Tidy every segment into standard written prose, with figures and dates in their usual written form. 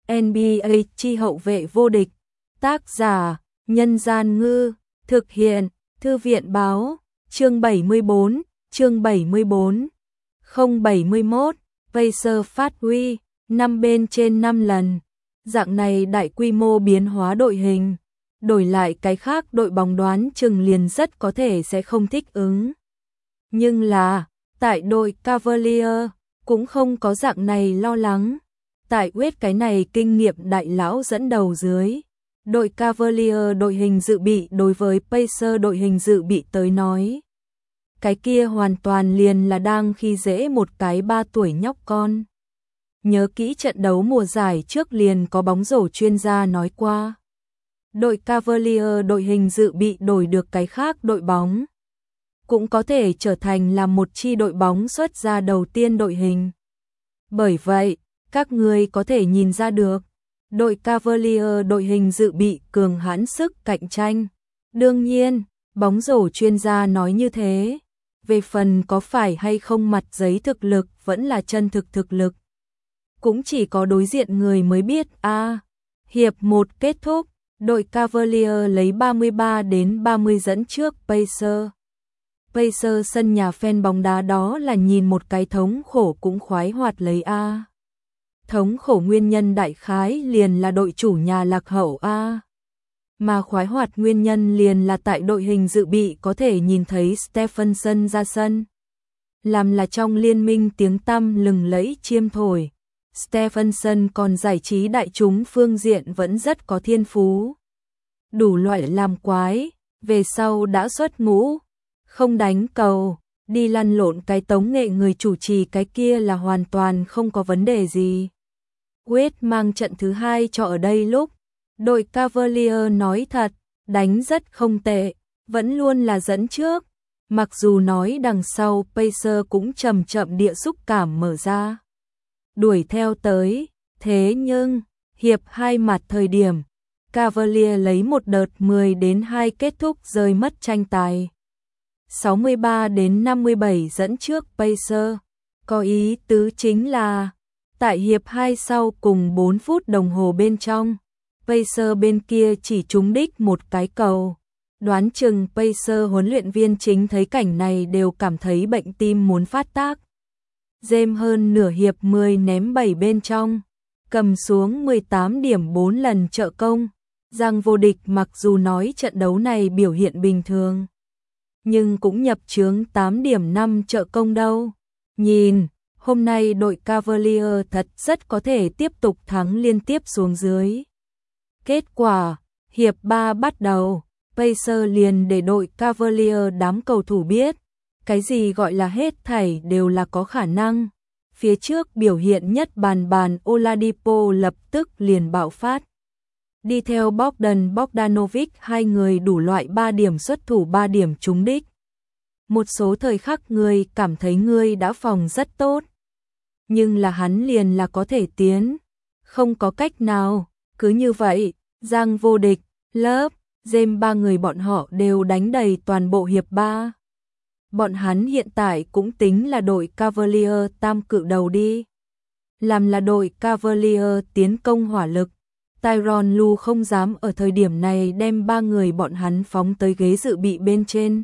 NBA chi hậu vệ vô địch. Tác giả: Nhân Gian Ngư. Thực hiện: Thư viện Báo. Chương 74. Chương 74. 071. Pacers phát huy 5 bên trên 5 lần. Dạng này đại quy mô biến hóa đội hình, đổi lại cái khác đội bóng đoán chừng liền rất có thể sẽ không thích ứng. Nhưng là, tại đội Cavaliers cũng không có dạng này lo lắng. Tại Wade cái này kinh nghiệm đại lão dẫn đầu dưới, đội Cavaliers đội hình dự bị đối với Pacers đội hình dự bị tới nói, cái kia hoàn toàn liền là đang khi dễ một cái 3 tuổi nhóc con. Nhớ kỹ trận đấu mùa giải trước liền có bóng rổ chuyên gia nói qua. Đội Cavaliers đội hình dự bị đổi được cái khác đội bóng, cũng có thể trở thành là một chi đội bóng xuất ra đầu tiên đội hình. Bởi vậy, các người có thể nhìn ra được, đội Cavaliers đội hình dự bị cường hãn sức cạnh tranh. Đương nhiên, bóng rổ chuyên gia nói như thế, về phần có phải hay không mặt giấy thực lực vẫn là chân thực thực lực, cũng chỉ có đối diện người mới biết a. Hiệp 1 kết thúc, đội Cavaliers lấy 33-30 dẫn trước Pacers. Pacers sân nhà fan bóng đá đó là nhìn một cái thống khổ cũng khoái hoạt lấy a. Thống khổ nguyên nhân đại khái liền là đội chủ nhà lạc hậu a. Mà khoái hoạt nguyên nhân liền là tại đội hình dự bị có thể nhìn thấy Stephenson ra sân. Làm là trong liên minh tiếng tăm lừng lẫy chiêm thổi. Stephenson còn giải trí đại chúng phương diện vẫn rất có thiên phú. Đủ loại làm quái, về sau đã xuất ngũ, không đánh cầu, đi lăn lộn cái tống nghệ người chủ trì cái kia là hoàn toàn không có vấn đề gì. Wade mang trận thứ 2 cho ở đây lúc, đội Cavaliers nói thật, đánh rất không tệ, vẫn luôn là dẫn trước. Mặc dù nói đằng sau Pacers cũng chậm chậm địa xúc cảm mở ra, đuổi theo tới, thế nhưng, hiệp 2 mặt thời điểm, Cavaliers lấy một đợt 10-2 kết thúc rơi mất tranh tài. 63-57 dẫn trước Pacers, có ý tứ chính là, tại hiệp 2 sau cùng 4 phút đồng hồ bên trong, Pacers bên kia chỉ trúng đích một cái cầu. Đoán chừng Pacers huấn luyện viên chính thấy cảnh này đều cảm thấy bệnh tim muốn phát tác. James hơn nửa hiệp 10 ném 7 bên trong, cầm xuống 18 điểm 4 lần trợ công. Giang vô địch mặc dù nói trận đấu này biểu hiện bình thường, nhưng cũng nhập chướng 8 điểm 5 trợ công đâu. Nhìn, hôm nay đội Cavaliers thật rất có thể tiếp tục thắng liên tiếp xuống dưới. Kết quả, hiệp 3 bắt đầu, Pacers liền để đội Cavaliers đám cầu thủ biết, cái gì gọi là hết thảy đều là có khả năng. Phía trước biểu hiện nhất bàn Oladipo lập tức liền bạo phát. Đi theo Bogdan Bogdanovic hai người đủ loại 3 điểm xuất thủ 3 điểm trúng đích. Một số thời khắc người cảm thấy người đã phòng rất tốt, nhưng là hắn liền là có thể tiến. Không có cách nào, cứ như vậy, Giang vô địch, Lớp, James 3 người bọn họ đều đánh đầy toàn bộ hiệp 3. Bọn hắn hiện tại cũng tính là đội Cavaliers tam cự đầu đi. Làm là đội Cavaliers tiến công hỏa lực, Tyronn Lue không dám ở thời điểm này đem 3 người bọn hắn phóng tới ghế dự bị bên trên.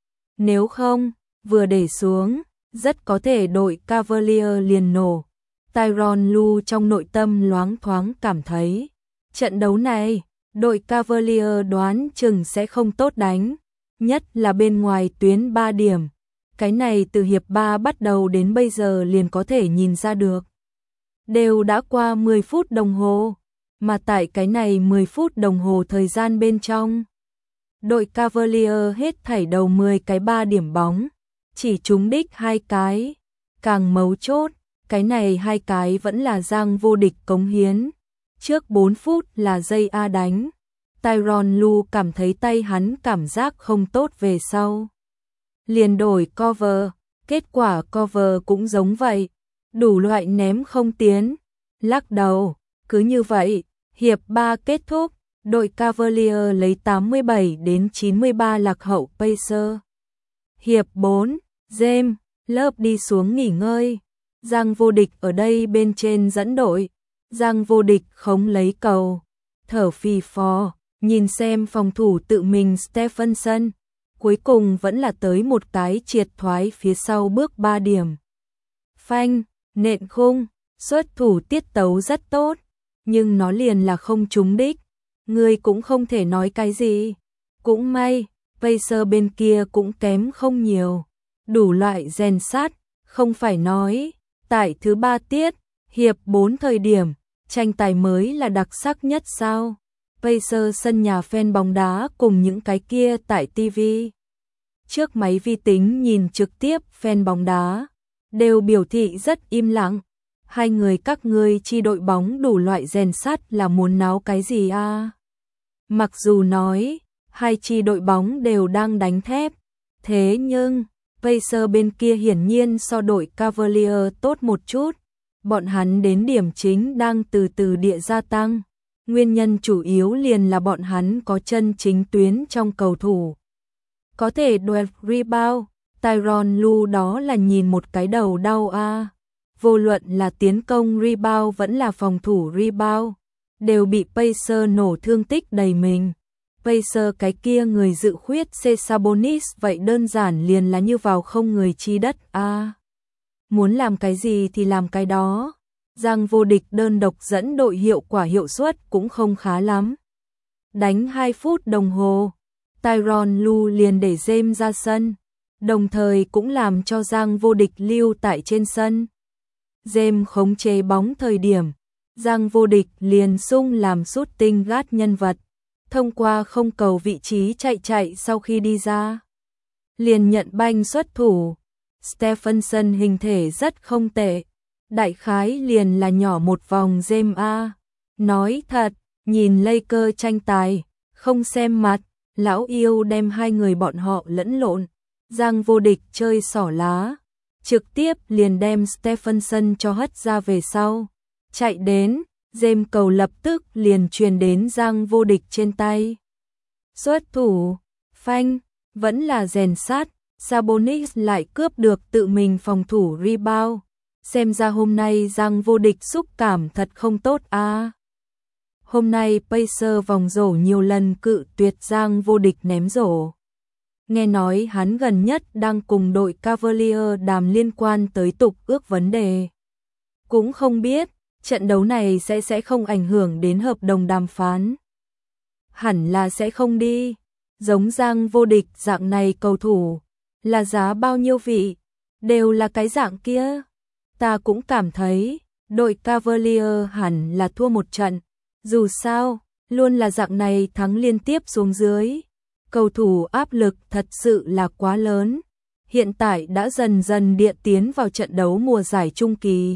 Nếu không, vừa để xuống, rất có thể đội Cavaliers liền nổ. Tyronn Lue trong nội tâm loáng thoáng cảm thấy, trận đấu này, đội Cavaliers đoán chừng sẽ không tốt đánh, nhất là bên ngoài tuyến 3 điểm. Cái này từ hiệp 3 bắt đầu đến bây giờ liền có thể nhìn ra được. Đều đã qua 10 phút đồng hồ, mà tại cái này 10 phút đồng hồ thời gian bên trong, đội Cavaliers hết thảy đầu 10 cái 3 điểm bóng, chỉ trúng đích 2 cái. Càng mấu chốt, cái này 2 cái vẫn là Giang vô địch cống hiến. Trước 4 phút là dây A đánh. Tyronn Lue cảm thấy tay hắn cảm giác không tốt về sau, liền đổi cover, kết quả cover cũng giống vậy, đủ loại ném không tiến, lắc đầu, cứ như vậy, hiệp 3 kết thúc, đội Cavaliers lấy 87-93 lạc hậu Pacers. Hiệp 4, James, Lớp đi xuống nghỉ ngơi, Giang vô địch ở đây bên trên dẫn đội, Giang Vô Địch khống lấy cầu, thở phì phò, nhìn xem phòng thủ tự mình Stephenson, cuối cùng vẫn là tới một cái triệt thoái phía sau bước 3 điểm. Phanh, nện khung, xuất thủ tiết tấu rất tốt, nhưng nó liền là không trúng đích, ngươi cũng không thể nói cái gì. Cũng may, Pacer bên kia cũng kém không nhiều, đủ loại rèn sát, không phải nói, tại thứ 3 tiết, hiệp 4 thời điểm, tranh tài mới là đặc sắc nhất sao? Pacer sân nhà fan bóng đá cùng những cái kia tại TV. Trước máy vi tính nhìn trực tiếp fan bóng đá, đều biểu thị rất im lặng. Hai người các ngươi chi đội bóng đủ loại rèn sắt là muốn náo cái gì a? Mặc dù nói, hai chi đội bóng đều đang đánh thép, thế nhưng, Pacer bên kia hiển nhiên so đội Cavalier tốt một chút. Bọn hắn đến điểm chính đang từ từ địa gia tăng. Nguyên nhân chủ yếu liền là bọn hắn có chân chính tuyến trong cầu thủ. Có thể đoạt rebound, Tyronn Lue đó là nhìn một cái đầu đau a. Vô luận là tiến công rebound vẫn là phòng thủ rebound, đều bị Pacer nổ thương tích đầy mình. Pacer cái kia người dự khuyết C. Sabonis vậy đơn giản liền là như vào không người chi đất a. Muốn làm cái gì thì làm cái đó. Giang Vô Địch đơn độc dẫn đội hiệu quả hiệu suất cũng không khá lắm. Đánh 2 phút đồng hồ, Tyronn Lue liền để James ra sân, đồng thời cũng làm cho Giang Vô Địch lưu tại trên sân. James khống chế bóng thời điểm, Giang Vô Địch liền sung làm shooting guard nhân vật, thông qua không cầu vị trí chạy sau khi đi ra. Liền nhận banh xuất thủ, Stephenson hình thể rất không tệ, đại khái liền là nhỏ một vòng James a. Nói thật, nhìn Lakers tranh tài, không xem mặt, lão yêu đem hai người bọn họ lẫn lộn. Giang Vô Địch chơi xỏ lá, trực tiếp liền đem Stephenson cho hất ra về sau. Chạy đến, James cầu lập tức liền truyền đến Giang Vô Địch trên tay. Xuất thủ, phanh, vẫn là rèn sát, Sabonis lại cướp được tự mình phòng thủ rebound. Xem ra hôm nay Giang Vô Địch xúc cảm thật không tốt a. Hôm nay Pacer vòng rổ nhiều lần cự tuyệt Giang Vô Địch ném rổ. Nghe nói hắn gần nhất đang cùng đội Cavalier đàm liên quan tới tục ước vấn đề. Cũng không biết, trận đấu này sẽ không ảnh hưởng đến hợp đồng đàm phán. Hẳn là sẽ không đi. Giống Giang Vô Địch dạng này cầu thủ, là giá bao nhiêu vị, đều là cái dạng kia. Ta cũng cảm thấy, đội Cavalier hẳn là thua một trận. Dù sao, luôn là dạng này thắng liên tiếp xuống dưới. Cầu thủ áp lực thật sự là quá lớn. Hiện tại đã dần dần địa tiến vào trận đấu mùa giải trung kỳ.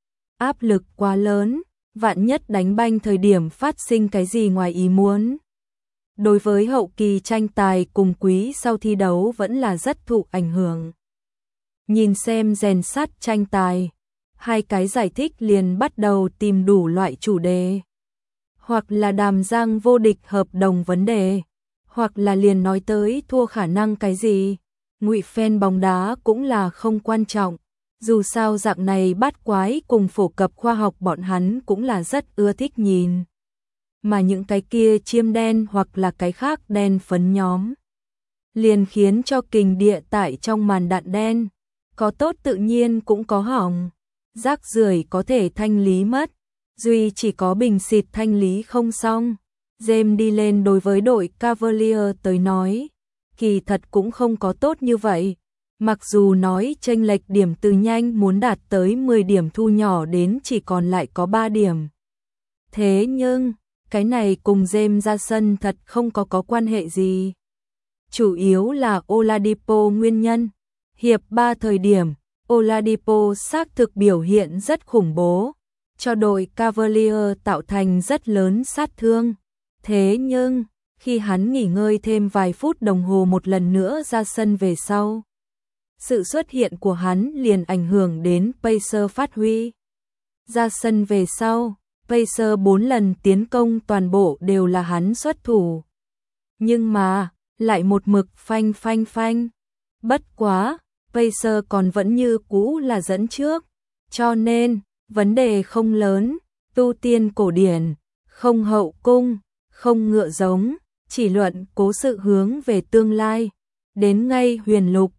Áp lực quá lớn, vạn nhất đánh banh thời điểm phát sinh cái gì ngoài ý muốn. Đối với hậu kỳ tranh tài cùng quý sau thi đấu vẫn là rất thụ ảnh hưởng. Nhìn xem rèn sắt tranh tài, hai cái giải thích liền bắt đầu tìm đủ loại chủ đề. Hoặc là đàm Giang Vô Địch hợp đồng vấn đề, hoặc là liền nói tới thua khả năng cái gì. Ngụy fan bóng đá cũng là không quan trọng, dù sao dạng này bát quái cùng phổ cập khoa học bọn hắn cũng là rất ưa thích nhìn. Mà những cái kia chiêm đen hoặc là cái khác đen phấn nhóm, liền khiến cho kình địa tại trong màn đạn đen, có tốt tự nhiên cũng có hỏng, rác rưởi có thể thanh lý mất, duy chỉ có bình xịt thanh lý không xong. James đi lên đối với đội Cavalier tới nói, kỳ thật cũng không có tốt như vậy. Mặc dù nói chênh lệch điểm từ nhanh muốn đạt tới 10 điểm thu nhỏ đến chỉ còn lại có 3 điểm. Thế nhưng, cái này cùng James ra sân thật không có quan hệ gì. Chủ yếu là Oladipo nguyên nhân. Hiệp 3 thời điểm, Oladipo xác thực biểu hiện rất khủng bố, cho đội Cavalier tạo thành rất lớn sát thương. Thế nhưng, khi hắn nghỉ ngơi thêm vài phút đồng hồ một lần nữa ra sân về sau, sự xuất hiện của hắn liền ảnh hưởng đến Pacer phát huy. Ra sân về sau, Pacer 4 lần tiến công toàn bộ đều là hắn xuất thủ. Nhưng mà, lại một mực phanh. Bất quá, Pacer còn vẫn như cũ là dẫn trước. Cho nên, vấn đề không lớn, Tu tiên cổ điển, không hậu cung, không ngựa giống, chỉ luận cố sự hướng về tương lai. Đến ngay huyền lục,